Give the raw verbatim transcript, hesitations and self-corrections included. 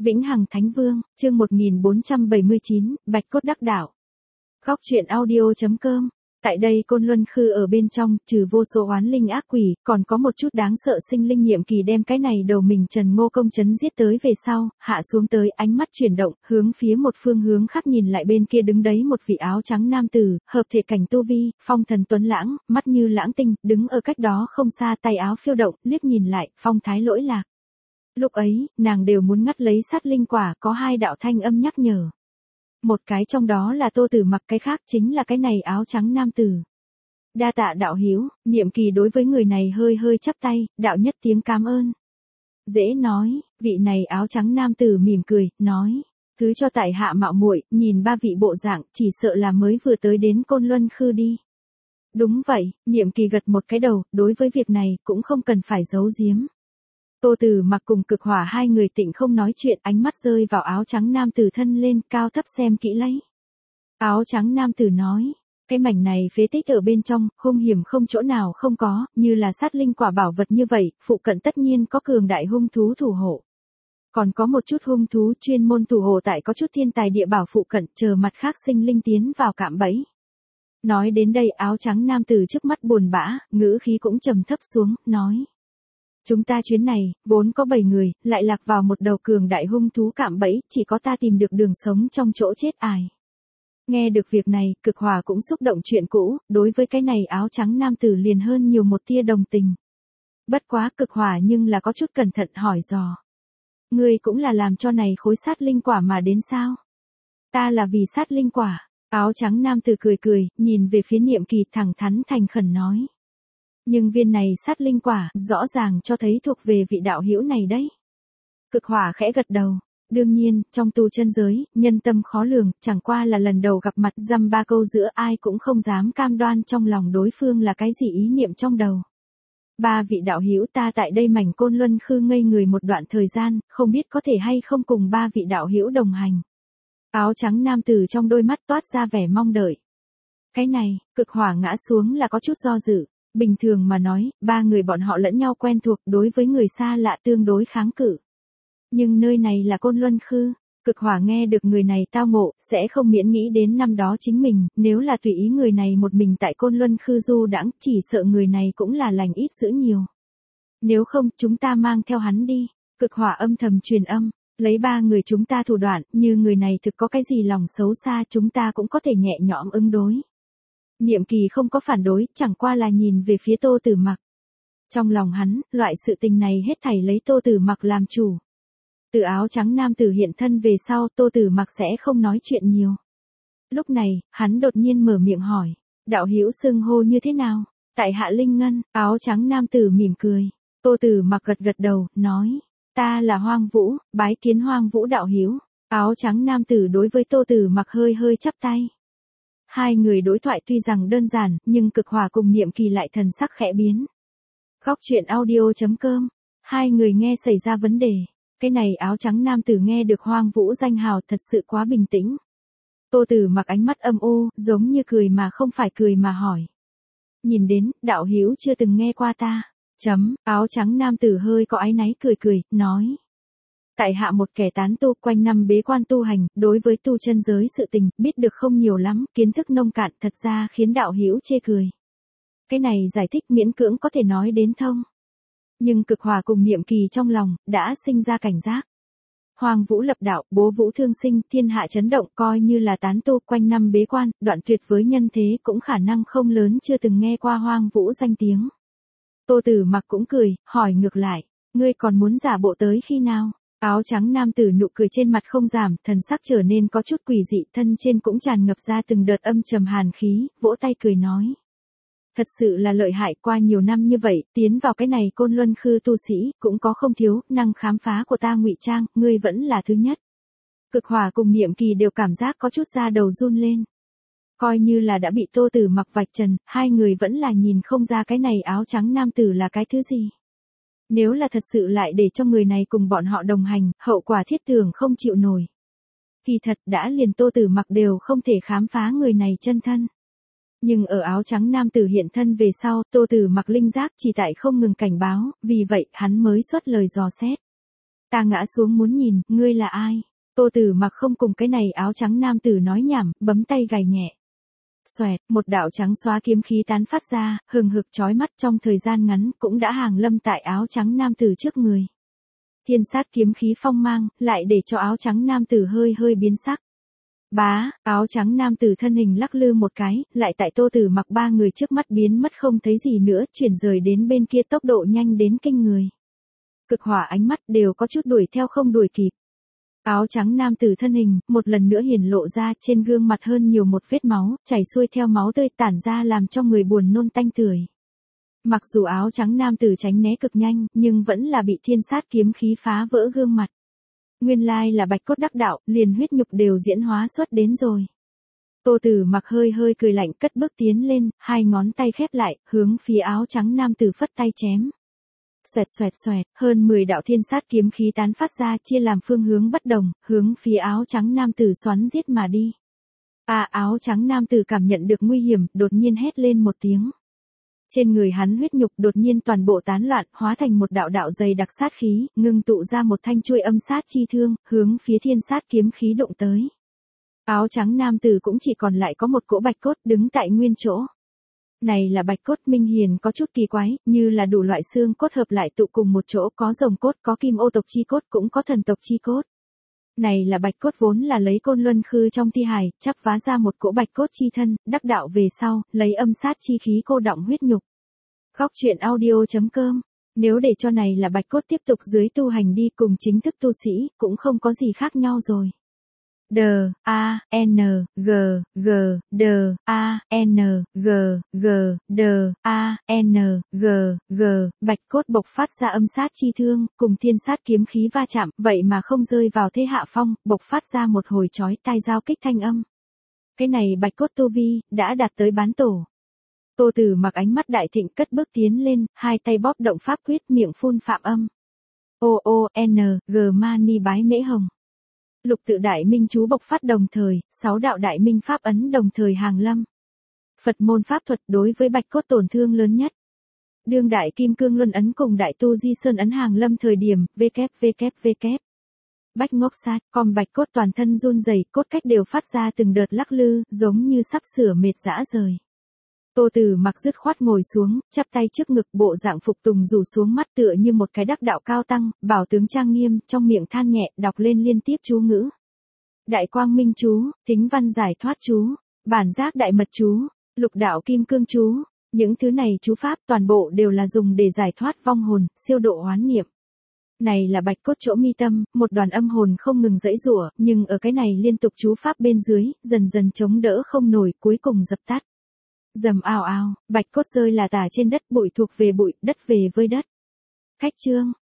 Vĩnh Hằng Thánh Vương, chương một nghìn bốn trăm bảy mươi chín, Bạch Cốt Đắc Đạo. Góc truyện audio chấm com. Tại đây Côn Luân Khư ở bên trong, trừ vô số oán linh ác quỷ, còn có một chút đáng sợ sinh linh nhiệm kỳ đem cái này đầu mình Trần Ngô Công chấn giết tới về sau, hạ xuống tới, ánh mắt chuyển động, hướng phía một phương hướng khác nhìn lại bên kia đứng đấy một vị áo trắng nam tử, hợp thể cảnh tu vi, phong thần tuấn lãng, mắt như lãng tinh, đứng ở cách đó không xa, tay áo phiêu động, liếc nhìn lại, phong thái lỗi lạc. Lúc ấy, nàng đều muốn ngắt lấy sát linh quả, có hai đạo thanh âm nhắc nhở. Một cái trong đó là Tô Tử Mặc, cái khác chính là cái này áo trắng nam tử. Đa tạ đạo hữu, Niệm Kỳ đối với người này hơi hơi chắp tay, đạo nhất tiếng cảm ơn. Dễ nói, vị này áo trắng nam tử mỉm cười, nói, thứ cho tại hạ mạo muội, nhìn ba vị bộ dạng, chỉ sợ là mới vừa tới đến Côn Luân Khư đi. Đúng vậy, Niệm Kỳ gật một cái đầu, đối với việc này cũng không cần phải giấu giếm. Tô Tử Mặc cùng Cực Hỏa hai người tịnh không nói chuyện, ánh mắt rơi vào áo trắng nam tử thân lên, cao thấp xem kỹ lấy. Áo trắng nam tử nói, cái mảnh này phế tích ở bên trong, hung hiểm không chỗ nào không có, như là sát linh quả bảo vật như vậy, phụ cận tất nhiên có cường đại hung thú thủ hộ. Còn có một chút hung thú chuyên môn thủ hộ tại có chút thiên tài địa bảo phụ cận, chờ mặt khác sinh linh tiến vào cạm bẫy. Nói đến đây, áo trắng nam tử trước mắt buồn bã, ngữ khí cũng trầm thấp xuống, nói. Chúng ta chuyến này, vốn có bảy người, lại lạc vào một đầu cường đại hung thú cạm bẫy, chỉ có ta tìm được đường sống trong chỗ chết ải. Nghe được việc này, Cực Hỏa cũng xúc động chuyện cũ, đối với cái này áo trắng nam tử liền hơn nhiều một tia đồng tình. Bất quá Cực Hỏa nhưng là có chút cẩn thận hỏi dò. Ngươi cũng là làm cho này khối sát linh quả mà đến sao? Ta là vì sát linh quả. Áo trắng nam tử cười cười, nhìn về phía Niệm Kỳ thẳng thắn thành khẩn nói. Nhưng viên này sát linh quả, rõ ràng cho thấy thuộc về vị đạo hữu này đấy. Cực Hỏa khẽ gật đầu. Đương nhiên, trong tu chân giới, nhân tâm khó lường, chẳng qua là lần đầu gặp mặt, dăm ba câu giữa ai cũng không dám cam đoan trong lòng đối phương là cái gì ý niệm trong đầu. Ba vị đạo hữu, ta tại đây mảnh Côn Luân Khư ngây người một đoạn thời gian, không biết có thể hay không cùng ba vị đạo hữu đồng hành. Áo trắng nam tử trong đôi mắt toát ra vẻ mong đợi. Cái này, Cực Hỏa ngã xuống là có chút do dự. Bình thường mà nói, ba người bọn họ lẫn nhau quen thuộc, đối với người xa lạ tương đối kháng cự. Nhưng nơi này là Côn Luân Khư, Cực Hỏa nghe được người này tao ngộ, sẽ không miễn nghĩ đến năm đó chính mình, nếu là tùy ý người này một mình tại Côn Luân Khư du đãng, chỉ sợ người này cũng là lành ít dữ nhiều. Nếu không, chúng ta mang theo hắn đi. Cực Hỏa âm thầm truyền âm, lấy ba người chúng ta thủ đoạn, như người này thực có cái gì lòng xấu xa, chúng ta cũng có thể nhẹ nhõm ứng đối. Niệm Kỳ không có phản đối, chẳng qua là nhìn về phía Tô Tử Mặc. Trong lòng hắn, loại sự tình này hết thảy lấy Tô Tử Mặc làm chủ. Từ áo trắng nam tử hiện thân về sau, Tô Tử Mặc sẽ không nói chuyện nhiều. Lúc này, hắn đột nhiên mở miệng hỏi, đạo hữu xưng hô như thế nào? Tại hạ Linh Ngân. Áo trắng nam tử mỉm cười. Tô Tử Mặc gật gật đầu, nói, ta là Hoang Vũ, bái kiến Hoang Vũ đạo hữu. Áo trắng nam tử đối với Tô Tử Mặc hơi hơi chắp tay. Hai người đối thoại tuy rằng đơn giản, nhưng Cực Hỏa cùng Niệm Kỳ lại thần sắc khẽ biến. Góc truyện audio chấm com. Hai người nghe xảy ra vấn đề. Cái này áo trắng nam tử nghe được Hoang Vũ danh hào thật sự quá bình tĩnh. Tô Tử Mặc ánh mắt âm u, giống như cười mà không phải cười mà hỏi. Nhìn đến, đạo hữu chưa từng nghe qua ta. Chấm, áo trắng nam tử hơi có áy náy cười cười, nói. Tại hạ một kẻ tán tu quanh năm bế quan tu hành, đối với tu chân giới sự tình, biết được không nhiều lắm, kiến thức nông cạn thật ra khiến đạo hữu chê cười. Cái này giải thích miễn cưỡng có thể nói đến thông. Nhưng Cực Hỏa cùng Niệm Kỳ trong lòng, đã sinh ra cảnh giác. Hoang Vũ lập đạo, bố vũ thương sinh, thiên hạ chấn động, coi như là tán tu quanh năm bế quan, đoạn tuyệt với nhân thế cũng khả năng không lớn chưa từng nghe qua Hoang Vũ danh tiếng. Tô Tử Mặc cũng cười, hỏi ngược lại, ngươi còn muốn giả bộ tới khi nào? Áo trắng nam tử nụ cười trên mặt không giảm, thần sắc trở nên có chút quỷ dị, thân trên cũng tràn ngập ra từng đợt âm trầm hàn khí, vỗ tay cười nói. Thật sự là lợi hại, qua nhiều năm như vậy, tiến vào cái này Côn Luân Khư tu sĩ, cũng có không thiếu, năng khám phá của ta ngụy trang, ngươi vẫn là thứ nhất. Cực Hỏa cùng Niệm Kỳ đều cảm giác có chút da đầu run lên. Coi như là đã bị Tô Tử Mặc vạch trần, hai người vẫn là nhìn không ra cái này áo trắng nam tử là cái thứ gì. Nếu là thật sự lại để cho người này cùng bọn họ đồng hành, hậu quả thiết tưởng không chịu nổi. Kỳ thật đã liền Tô Tử Mặc đều không thể khám phá người này chân thân. Nhưng ở áo trắng nam tử hiện thân về sau, Tô Tử Mặc linh giác chỉ tại không ngừng cảnh báo, vì vậy hắn mới xuất lời dò xét. Ta ngã xuống muốn nhìn, ngươi là ai? Tô Tử Mặc không cùng cái này áo trắng nam tử nói nhảm, bấm tay gảy nhẹ. Xoẹt, một đạo trắng xóa kiếm khí tán phát ra, hừng hực chói mắt, trong thời gian ngắn cũng đã hàng lâm tại áo trắng nam tử trước người. Thiên sát kiếm khí phong mang, lại để cho áo trắng nam tử hơi hơi biến sắc. Bá, áo trắng nam tử thân hình lắc lư một cái, lại tại Tô Tử Mặc ba người trước mắt biến mất không thấy gì nữa, chuyển rời đến bên kia tốc độ nhanh đến kinh người. Cực hỏa ánh mắt đều có chút đuổi theo không đuổi kịp. Áo trắng nam tử thân hình, một lần nữa hiển lộ ra, trên gương mặt hơn nhiều một vết máu, chảy xuôi theo máu tươi tản ra làm cho người buồn nôn tanh tưởi. Mặc dù áo trắng nam tử tránh né cực nhanh, nhưng vẫn là bị thiên sát kiếm khí phá vỡ gương mặt. Nguyên lai là Bạch Cốt đắc đạo, liền huyết nhục đều diễn hóa xuất đến rồi. Tô Tử Mặc hơi hơi cười lạnh, cất bước tiến lên, hai ngón tay khép lại, hướng phía áo trắng nam tử phất tay chém. Xoẹt xoẹt xoẹt, hơn mười đạo thiên sát kiếm khí tán phát ra, chia làm phương hướng bất đồng, hướng phía áo trắng nam tử xoắn giết mà đi. À, áo trắng nam tử cảm nhận được nguy hiểm, đột nhiên hét lên một tiếng. Trên người hắn huyết nhục đột nhiên toàn bộ tán loạn, hóa thành một đạo đạo dày đặc sát khí, ngưng tụ ra một thanh chuôi âm sát chi thương, hướng phía thiên sát kiếm khí đụng tới. Áo trắng nam tử cũng chỉ còn lại có một cỗ bạch cốt đứng tại nguyên chỗ. Này là bạch cốt minh hiền có chút kỳ quái, như là đủ loại xương cốt hợp lại tụ cùng một chỗ, có rồng cốt, có kim ô tộc chi cốt, cũng có thần tộc chi cốt. Này là bạch cốt vốn là lấy côn luân khư trong thi hài, chắp vá ra một cỗ bạch cốt chi thân, đắc đạo về sau, lấy âm sát chi khí cô đọng huyết nhục. Góc truyện audio chấm com. Nếu để cho này là bạch cốt tiếp tục dưới tu hành đi cùng chính thức tu sĩ, cũng không có gì khác nhau rồi. D, A, N, G, G, D, A, N, G, G, D, A, N, G, G, bạch cốt bộc phát ra âm sát chi thương, cùng thiên sát kiếm khí va chạm, vậy mà không rơi vào thế hạ phong, bộc phát ra một hồi chói tai giao kích thanh âm. Cái này bạch cốt tu vi, đã đạt tới bán tổ. Tô Tử Mặc ánh mắt đại thịnh, cất bước tiến lên, hai tay bóp động pháp quyết, miệng phun phạm âm. O O N, G Mani bái mễ hồng. Lục tự đại minh chú bộc phát đồng thời, sáu đạo đại minh pháp ấn đồng thời hàng lâm. Phật môn pháp thuật đối với bạch cốt tổn thương lớn nhất. Đương đại kim cương luân ấn cùng đại tu di sơn ấn hàng lâm thời điểm, www. Bách ngốc sát, còn bạch cốt toàn thân run rẩy, cốt cách đều phát ra từng đợt lắc lư, giống như sắp sửa mệt rã rời. Tô Tử Mặc dứt khoát ngồi xuống, chắp tay trước ngực, bộ dạng phục tùng rủ xuống mắt tựa như một cái đắc đạo cao tăng, bảo tướng trang nghiêm, trong miệng than nhẹ, đọc lên liên tiếp chú ngữ. Đại quang minh chú, thính văn giải thoát chú, bản giác đại mật chú, lục đạo kim cương chú, những thứ này chú pháp toàn bộ đều là dùng để giải thoát vong hồn, siêu độ oán niệm. Này là bạch cốt chỗ mi tâm, một đoàn âm hồn không ngừng giãy giụa, nhưng ở cái này liên tục chú pháp bên dưới, dần dần chống đỡ không nổi, cuối cùng dập tắt. Rầm ào ào, bạch cốt rơi là tả trên đất, bụi thuộc về bụi, đất về với đất. Khách chương